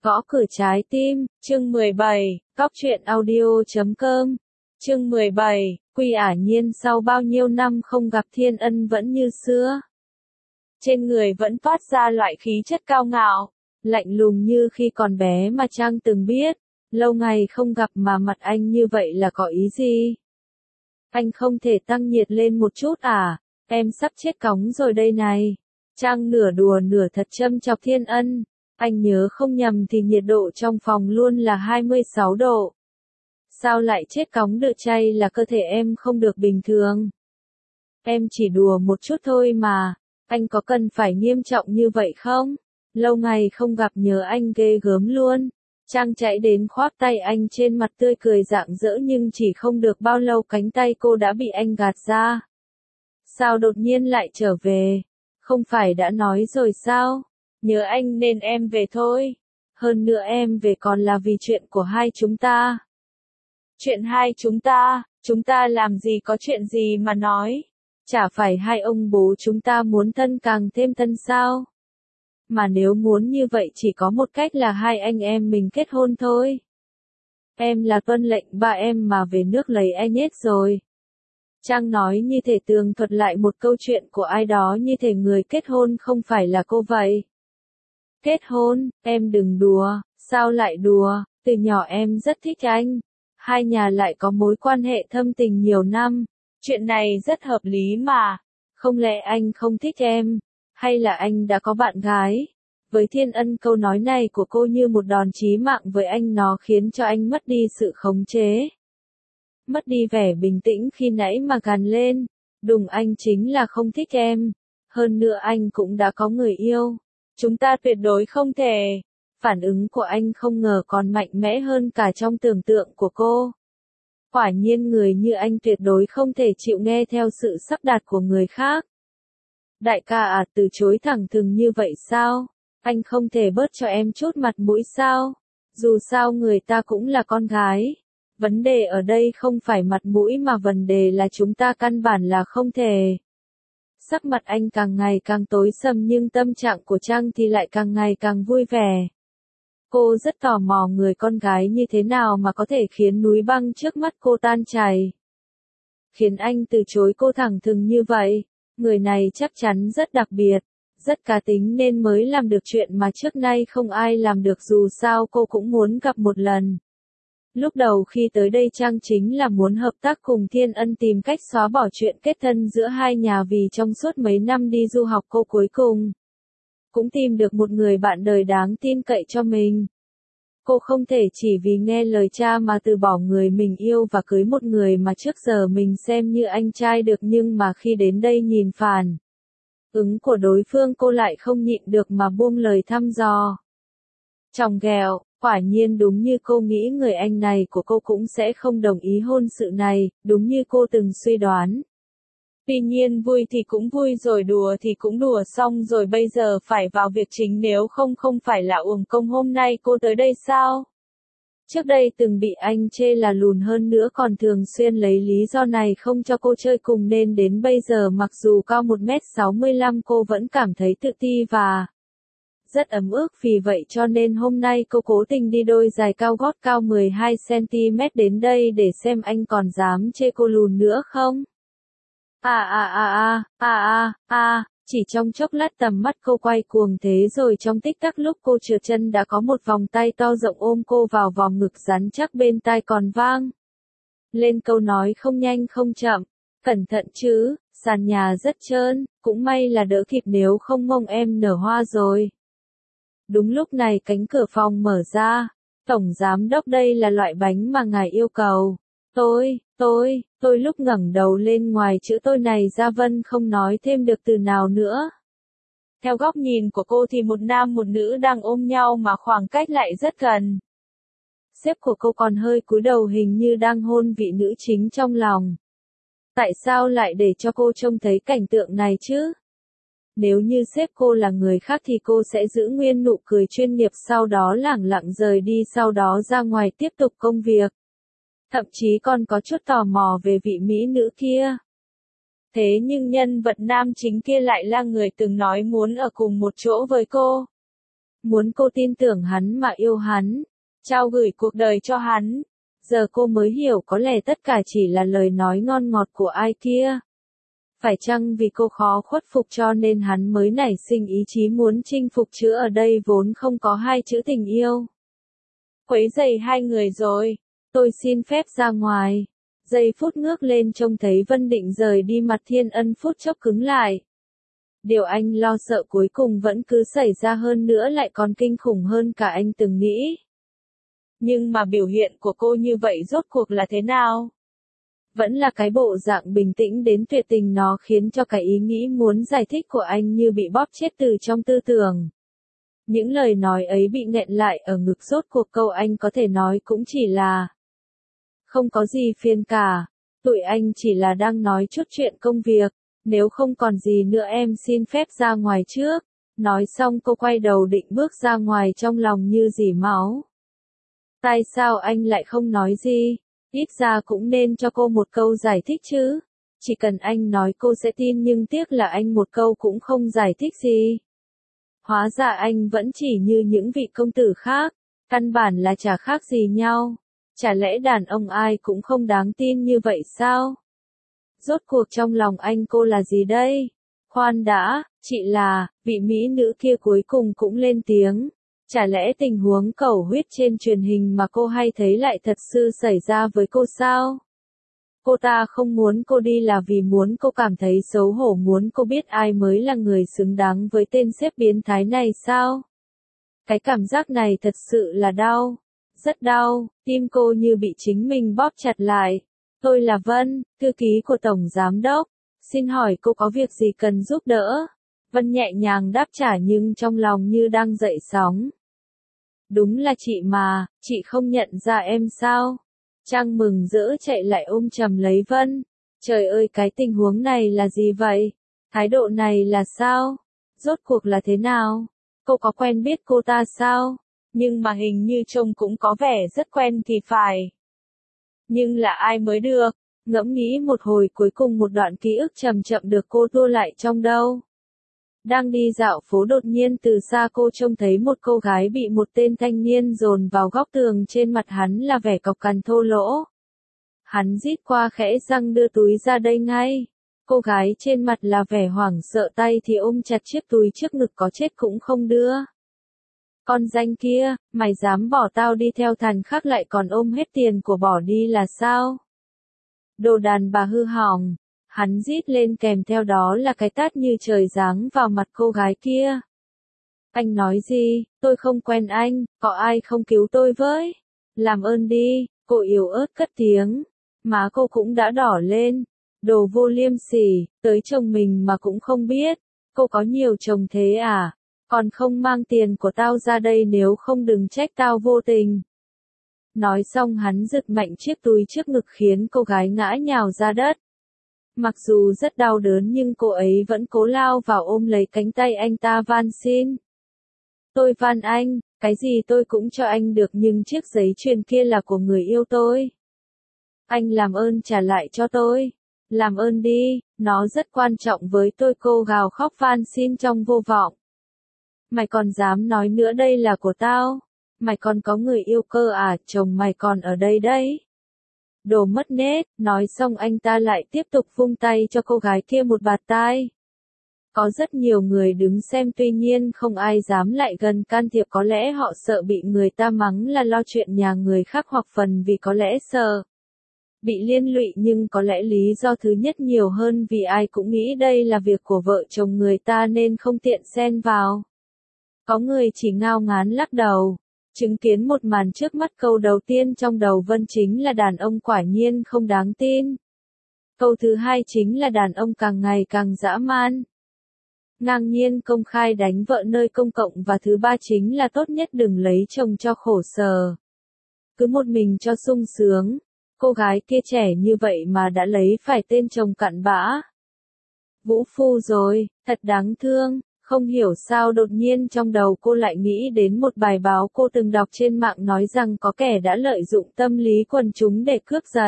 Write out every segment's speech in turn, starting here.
Gõ cửa trái tim, chương 17, Cóc truyện audio.com, chương 17, Quy Ả Nhiên sau bao nhiêu năm không gặp Thiên Ân vẫn như xưa. Trên người vẫn phát ra loại khí chất cao ngạo, lạnh lùng như khi còn bé mà Trang từng biết, lâu ngày không gặp mà mặt anh như vậy là có ý gì? Anh không thể tăng nhiệt lên một chút à, em sắp chết cóng rồi đây này. Trang nửa đùa nửa thật châm chọc Thiên Ân. Anh nhớ không nhầm thì nhiệt độ trong phòng luôn là 26 độ. Sao lại chết cóng được chay là cơ thể em không được bình thường? Em chỉ đùa một chút thôi mà, anh có cần phải nghiêm trọng như vậy không? Lâu ngày không gặp nhớ anh ghê gớm luôn. Trang chạy đến khoác tay anh trên mặt tươi cười rạng rỡ nhưng chỉ không được bao lâu cánh tay cô đã bị anh gạt ra. Sao đột nhiên lại trở về? Không phải đã nói rồi sao? Nhớ anh nên em về thôi. Hơn nữa em về còn là vì chuyện của hai chúng ta. Chuyện hai chúng ta làm gì có chuyện gì mà nói. Chả phải hai ông bố chúng ta muốn thân càng thêm thân sao? Mà nếu muốn như vậy chỉ có một cách là hai anh em mình kết hôn thôi. Em là tuân lệnh ba em mà về nước lấy anh hết rồi. Trang nói như thể tường thuật lại một câu chuyện của ai đó như thể người kết hôn không phải là cô vậy. Kết hôn, em đừng đùa, sao lại đùa, từ nhỏ em rất thích anh. Hai nhà lại có mối quan hệ thâm tình nhiều năm, chuyện này rất hợp lý mà. Không lẽ anh không thích em, hay là anh đã có bạn gái? Với Thiên Ân câu nói này của cô như một đòn chí mạng với anh, nó khiến cho anh mất đi sự khống chế. Mất đi vẻ bình tĩnh khi nãy mà gằn lên, đùng anh chính là không thích em. Hơn nữa anh cũng đã có người yêu. Chúng ta tuyệt đối không thể. Phản ứng của anh không ngờ còn mạnh mẽ hơn cả trong tưởng tượng của cô. Quả nhiên người như anh tuyệt đối không thể chịu nghe theo sự sắp đặt của người khác. Đại ca à, từ chối thẳng thừng như vậy sao? Anh không thể bớt cho em chút mặt mũi sao? Dù sao người ta cũng là con gái. Vấn đề ở đây không phải mặt mũi mà vấn đề là chúng ta căn bản là không thể. Sắc mặt anh càng ngày càng tối sầm nhưng tâm trạng của Trang thì lại càng ngày càng vui vẻ. Cô rất tò mò người con gái như thế nào mà có thể khiến núi băng trước mắt cô tan chảy. Khiến anh từ chối cô thẳng thừng như vậy. Người này chắc chắn rất đặc biệt, rất cá tính nên mới làm được chuyện mà trước nay không ai làm được, dù sao cô cũng muốn gặp một lần. Lúc đầu khi tới đây Trang chính là muốn hợp tác cùng Thiên Ân tìm cách xóa bỏ chuyện kết thân giữa hai nhà, vì trong suốt mấy năm đi du học cô cuối cùng cũng tìm được một người bạn đời đáng tin cậy cho mình. Cô không thể chỉ vì nghe lời cha mà từ bỏ người mình yêu và cưới một người mà trước giờ mình xem như anh trai được, nhưng mà khi đến đây nhìn phản ứng của đối phương cô lại không nhịn được mà buông lời thăm dò. Chòng ghẹo, quả nhiên đúng như cô nghĩ, người anh này của cô cũng sẽ không đồng ý hôn sự này, đúng như cô từng suy đoán. Tuy nhiên vui thì cũng vui rồi, đùa thì cũng đùa xong rồi, bây giờ phải vào việc chính, nếu không không phải là uổng công hôm nay cô tới đây sao? Trước đây từng bị anh chê là lùn, hơn nữa còn thường xuyên lấy lý do này không cho cô chơi cùng, nên đến bây giờ mặc dù cao 1m65 cô vẫn cảm thấy tự ti và rất ấm ức, vì vậy cho nên hôm nay cô cố tình đi đôi giày cao gót cao 12cm đến đây để xem anh còn dám chê cô lùn nữa không. Chỉ trong chốc lát tầm mắt cô quay cuồng thế rồi trong tích tắc lúc cô trượt chân đã có một vòng tay to rộng ôm cô vào vòng ngực rắn chắc, bên tai còn vang lên câu nói không nhanh không chậm, cẩn thận chứ, sàn nhà rất trơn, cũng may là đỡ kịp nếu không mông em nở hoa rồi. Đúng lúc này cánh cửa phòng mở ra. Tổng giám đốc, đây là loại bánh mà ngài yêu cầu. Tôi lúc ngẩng đầu lên, ngoài chữ tôi này ra Vân không nói thêm được từ nào nữa. Theo góc nhìn của cô thì một nam một nữ đang ôm nhau mà khoảng cách lại rất gần. Sếp của cô còn hơi cúi đầu, hình như đang hôn vị nữ chính trong lòng. Tại sao lại để cho cô trông thấy cảnh tượng này chứ? Nếu như sếp cô là người khác thì cô sẽ giữ nguyên nụ cười chuyên nghiệp, sau đó lẳng lặng rời đi, sau đó ra ngoài tiếp tục công việc. Thậm chí còn có chút tò mò về vị mỹ nữ kia. Thế nhưng nhân vật nam chính kia lại là người từng nói muốn ở cùng một chỗ với cô. muốn cô tin tưởng hắn mà yêu hắn, trao gửi cuộc đời cho hắn. Giờ cô mới hiểu có lẽ tất cả chỉ là lời nói ngon ngọt của ai kia. Phải chăng vì cô khó khuất phục cho nên hắn mới nảy sinh ý chí muốn chinh phục chứ ở đây vốn không có hai chữ tình yêu. Quấy rầy hai người rồi, tôi xin phép ra ngoài. Giây phút ngước lên trông thấy Vân định rời đi, mặt Thiên Ân phút chốc cứng lại. Điều anh lo sợ cuối cùng vẫn cứ xảy ra, hơn nữa lại còn kinh khủng hơn cả anh từng nghĩ. Nhưng mà biểu hiện của cô như vậy rốt cuộc là thế nào? Vẫn là cái bộ dạng bình tĩnh đến tuyệt tình, nó khiến cho cái ý nghĩ muốn giải thích của anh như bị bóp chết từ trong tư tưởng. Những lời nói ấy bị nghẹn lại ở ngực, rốt cuộc câu anh có thể nói cũng chỉ là không có gì phiền cả, tụi anh chỉ là đang nói chút chuyện công việc, nếu không còn gì nữa em xin phép ra ngoài trước. Nói xong cô quay đầu định bước ra ngoài, trong lòng như dỉ máu. Tại sao anh lại không nói gì? Ít ra cũng nên cho cô một câu giải thích chứ. Chỉ cần anh nói cô sẽ tin, nhưng tiếc là anh một câu cũng không giải thích gì. Hóa ra anh vẫn chỉ như những vị công tử khác, căn bản là chả khác gì nhau. Chả lẽ đàn ông ai cũng không đáng tin như vậy sao? Rốt cuộc trong lòng anh cô là gì đây? Khoan đã, chị là, vị mỹ nữ kia cuối cùng cũng lên tiếng. Chả lẽ tình huống cầu huyết trên truyền hình mà cô hay thấy lại thật sự xảy ra với cô sao? Cô ta không muốn cô đi là vì muốn cô cảm thấy xấu hổ, muốn cô biết ai mới là người xứng đáng với tên sếp biến thái này sao? Cái cảm giác này thật sự là đau. Rất đau, tim cô như bị chính mình bóp chặt lại. Tôi là Vân, thư ký của Tổng Giám Đốc. Xin hỏi cô có việc gì cần giúp đỡ? Vân nhẹ nhàng đáp trả nhưng trong lòng như đang dậy sóng. Đúng là chị mà, chị không nhận ra em sao? Trang mừng rỡ chạy lại ôm chầm lấy Vân. Trời ơi, cái tình huống này là gì vậy? Thái độ này là sao? Rốt cuộc là thế nào? Cô có quen biết cô ta sao? Nhưng mà hình như trông cũng có vẻ rất quen thì phải. Nhưng là ai mới được? Ngẫm nghĩ một hồi, cuối cùng một đoạn ký ức chậm chậm được cô tua lại trong đầu. Đang đi dạo phố, đột nhiên từ xa cô trông thấy một cô gái bị một tên thanh niên dồn vào góc tường, trên mặt hắn là vẻ cộc cằn thô lỗ. Hắn rít qua khẽ răng đưa túi ra đây ngay. Cô gái trên mặt là vẻ hoảng sợ, tay thì ôm chặt chiếc túi trước ngực, có chết cũng không đưa. Con danh kia, mày dám bỏ tao đi theo thằng khác lại còn ôm hết tiền của bỏ đi là sao? Đồ đàn bà hư hỏng. Hắn rít lên, kèm theo đó là cái tát như trời giáng vào mặt cô gái kia. Anh nói gì? Tôi không quen anh, có ai không cứu tôi với? Làm ơn đi, cô yếu ớt cất tiếng. Má cô cũng đã đỏ lên. Đồ vô liêm sỉ, tới chồng mình mà cũng không biết. Cô có nhiều chồng thế à? Còn không mang tiền của tao ra đây, nếu không đừng trách tao vô tình. Nói xong hắn giật mạnh chiếc túi trước ngực khiến cô gái ngã nhào ra đất. Mặc dù rất đau đớn nhưng cô ấy vẫn cố lao vào ôm lấy cánh tay anh ta, van xin. Tôi van anh, cái gì tôi cũng cho anh được, nhưng chiếc giấy truyền kia là của người yêu tôi. Anh làm ơn trả lại cho tôi. Làm ơn đi, nó rất quan trọng với tôi, cô gào khóc van xin trong vô vọng. Mày còn dám nói nữa đây là của tao? Mày còn có người yêu cơ à? Chồng mày còn ở đây đấy. Đồ mất nết, nói xong anh ta lại tiếp tục vung tay cho cô gái kia một bạt tai. Có rất nhiều người đứng xem, tuy nhiên không ai dám lại gần can thiệp, có lẽ họ sợ bị người ta mắng là lo chuyện nhà người khác, hoặc phần vì có lẽ sợ bị liên lụy, nhưng có lẽ lý do thứ nhất nhiều hơn vì ai cũng nghĩ đây là việc của vợ chồng người ta nên không tiện xen vào. Có người chỉ ngao ngán lắc đầu. Chứng kiến một màn trước mắt, câu đầu tiên trong đầu Vân chính là đàn ông quả nhiên không đáng tin. Câu thứ hai chính là đàn ông càng ngày càng dã man, ngang nhiên công khai đánh vợ nơi công cộng, và thứ ba chính là tốt nhất đừng lấy chồng cho khổ sở, cứ một mình cho sung sướng. Cô gái kia trẻ như vậy mà đã lấy phải tên chồng cặn bã. Vũ phu rồi, thật đáng thương. Không hiểu sao đột nhiên trong đầu cô lại nghĩ đến một bài báo cô từng đọc trên mạng, nói rằng có kẻ đã lợi dụng tâm lý quần chúng để cướp giật.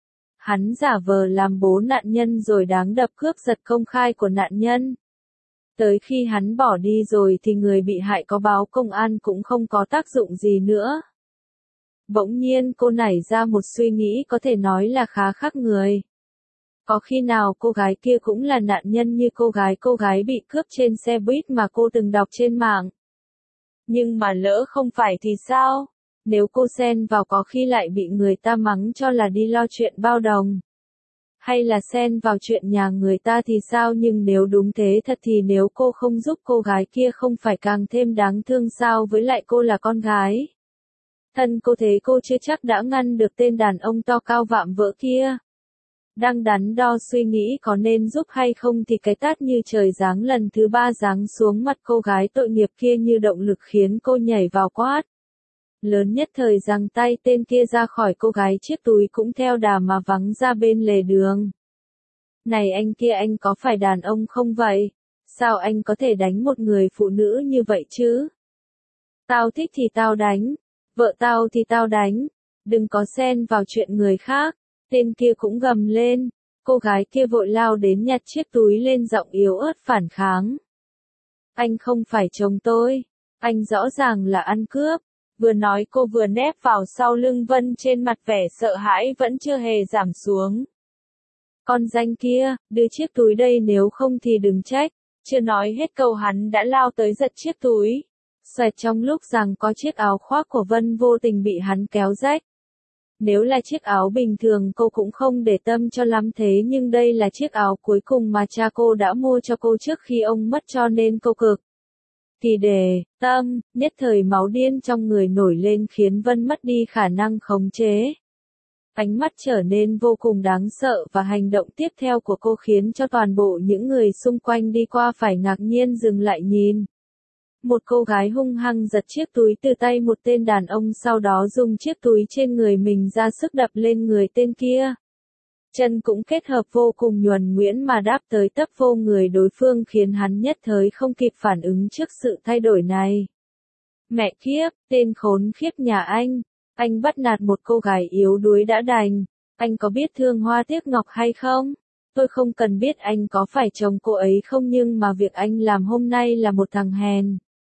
Hắn giả vờ làm bố nạn nhân rồi đáng đập cướp giật công khai của nạn nhân. Tới khi hắn bỏ đi rồi thì người bị hại có báo công an cũng không có tác dụng gì nữa. Bỗng nhiên cô nảy ra một suy nghĩ có thể nói là khá khác người. Có khi nào cô gái kia cũng là nạn nhân như cô gái bị cướp trên xe buýt mà cô từng đọc trên mạng? Nhưng mà lỡ không phải thì sao? Nếu cô xen vào có khi lại bị người ta mắng cho là đi lo chuyện bao đồng. Hay là xen vào chuyện nhà người ta thì sao? Nhưng nếu đúng thế thật thì nếu cô không giúp cô gái kia không phải càng thêm đáng thương sao? Với lại cô là con gái. Thân cô thế cô chưa chắc đã ngăn được tên đàn ông to cao vạm vỡ kia. Đang đắn đo suy nghĩ có nên giúp hay không thì cái tát như trời giáng lần thứ 3 giáng xuống mặt cô gái tội nghiệp kia như động lực khiến cô nhảy vào quát. Lớn nhất thời giằng tay tên kia ra khỏi cô gái, chiếc túi cũng theo đà mà vắng ra bên lề đường. Này anh kia, anh có phải đàn ông không vậy? Sao anh có thể đánh một người phụ nữ như vậy chứ? Tao thích thì tao đánh, vợ tao thì tao đánh, đừng có xen vào chuyện người khác. Tên kia cũng gầm lên, cô gái kia vội lao đến nhặt chiếc túi lên, giọng yếu ớt phản kháng. Anh không phải chồng tôi, anh rõ ràng là ăn cướp. Vừa nói cô vừa nép vào sau lưng Vân, trên mặt vẻ sợ hãi vẫn chưa hề giảm xuống. Con danh kia, đưa chiếc túi đây nếu không thì đừng trách. Chưa nói hết câu hắn đã lao tới giật chiếc túi. Xoẹt, trong lúc rằng có chiếc áo khoác của Vân vô tình bị hắn kéo rách. Nếu là chiếc áo bình thường cô cũng không để tâm cho lắm, thế nhưng đây là chiếc áo cuối cùng mà cha cô đã mua cho cô trước khi ông mất, cho nên cô cực thì để tâm. Nhất thời máu điên trong người nổi lên khiến Vân mất đi khả năng khống chế. Ánh mắt trở nên vô cùng đáng sợ và hành động tiếp theo của cô khiến cho toàn bộ những người xung quanh đi qua phải ngạc nhiên dừng lại nhìn. Một cô gái hung hăng giật chiếc túi từ tay một tên đàn ông, sau đó dùng chiếc túi trên người mình ra sức đập lên người tên kia. Chân cũng kết hợp vô cùng nhuần nhuyễn mà đáp tới tấp vô người đối phương, khiến hắn nhất thời không kịp phản ứng trước sự thay đổi này. Mẹ kiếp, tên khốn khiếp nhà anh bắt nạt một cô gái yếu đuối đã đành, anh có biết thương hoa tiếc ngọc hay không? Tôi không cần biết anh có phải chồng cô ấy không, nhưng mà việc anh làm hôm nay là một thằng hèn.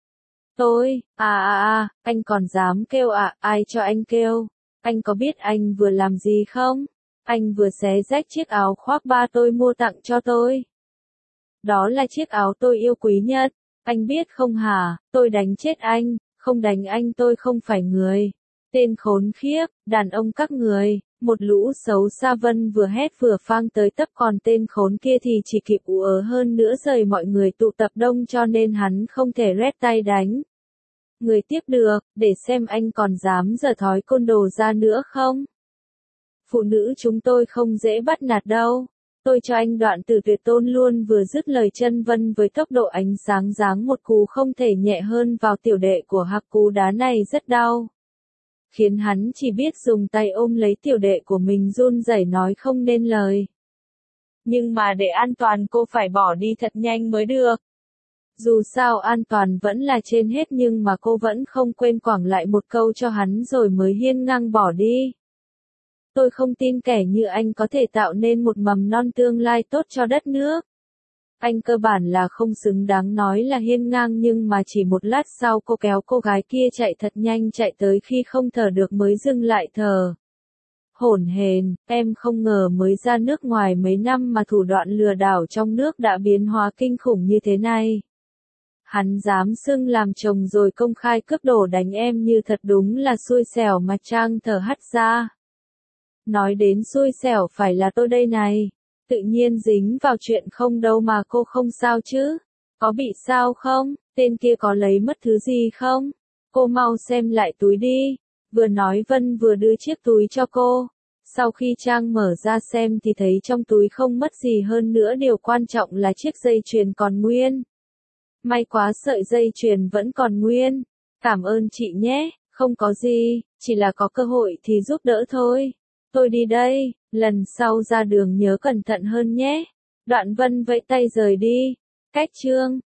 Tôi, anh còn dám kêu à? Ai cho anh kêu? Anh có biết anh vừa làm gì không? Anh vừa xé rách chiếc áo khoác ba tôi mua tặng cho tôi. Đó là chiếc áo tôi yêu quý nhất. Anh biết không hả? Tôi đánh chết anh, không đánh anh tôi không phải người. Tên khốn khiếp, đàn ông các người, một lũ xấu xa. Vân vừa hét vừa phang tới tấp, còn tên khốn kia thì chỉ kịp ú ớ hơn nữa rời mọi người tụ tập đông, cho nên hắn không thể rét tay đánh người tiếp được, để xem anh còn dám giở thói côn đồ ra nữa không. Phụ nữ chúng tôi không dễ bắt nạt đâu. Tôi cho anh đoạn từ tuyệt tôn luôn. Vừa dứt lời, chân Vân với tốc độ ánh sáng giáng một cú không thể nhẹ hơn vào tiểu đệ của Hạc. Cú đá này rất đau, khiến hắn chỉ biết dùng tay ôm lấy tiểu đệ của mình, run rẩy nói không nên lời. Nhưng mà để an toàn cô phải bỏ đi thật nhanh mới được. Dù sao an toàn vẫn là trên hết, nhưng mà cô vẫn không quên quẳng lại một câu cho hắn rồi mới hiên ngang bỏ đi. Tôi không tin kẻ như anh có thể tạo nên một mầm non tương lai tốt cho đất nước. Anh cơ bản là không xứng đáng nói là hiên ngang, nhưng mà chỉ một lát sau cô kéo cô gái kia chạy thật nhanh, chạy tới khi không thở được mới dừng lại thở. Hổn hển, em không ngờ mới ra nước ngoài mấy năm mà thủ đoạn lừa đảo trong nước đã biến hóa kinh khủng như thế này. Hắn dám xưng làm chồng rồi công khai cướp đồ đánh em, như thật đúng là xui xẻo mà. Trang thở hắt ra. Nói đến xui xẻo phải là tôi đây này. Tự nhiên dính vào chuyện không đâu mà cô không sao chứ? Có bị sao không? Tên kia có lấy mất thứ gì không? Cô mau xem lại túi đi. Vừa nói Vân vừa đưa chiếc túi cho cô. Sau khi Trang mở ra xem thì thấy trong túi không mất gì, hơn nữa điều quan trọng là chiếc dây chuyền còn nguyên. May quá, sợi dây chuyền vẫn còn nguyên. Cảm ơn chị nhé. Không có gì, chỉ là có cơ hội thì giúp đỡ thôi. Tôi đi đây, lần sau ra đường nhớ cẩn thận hơn nhé. Đoạn Vân vẫy tay rời đi. Cách chương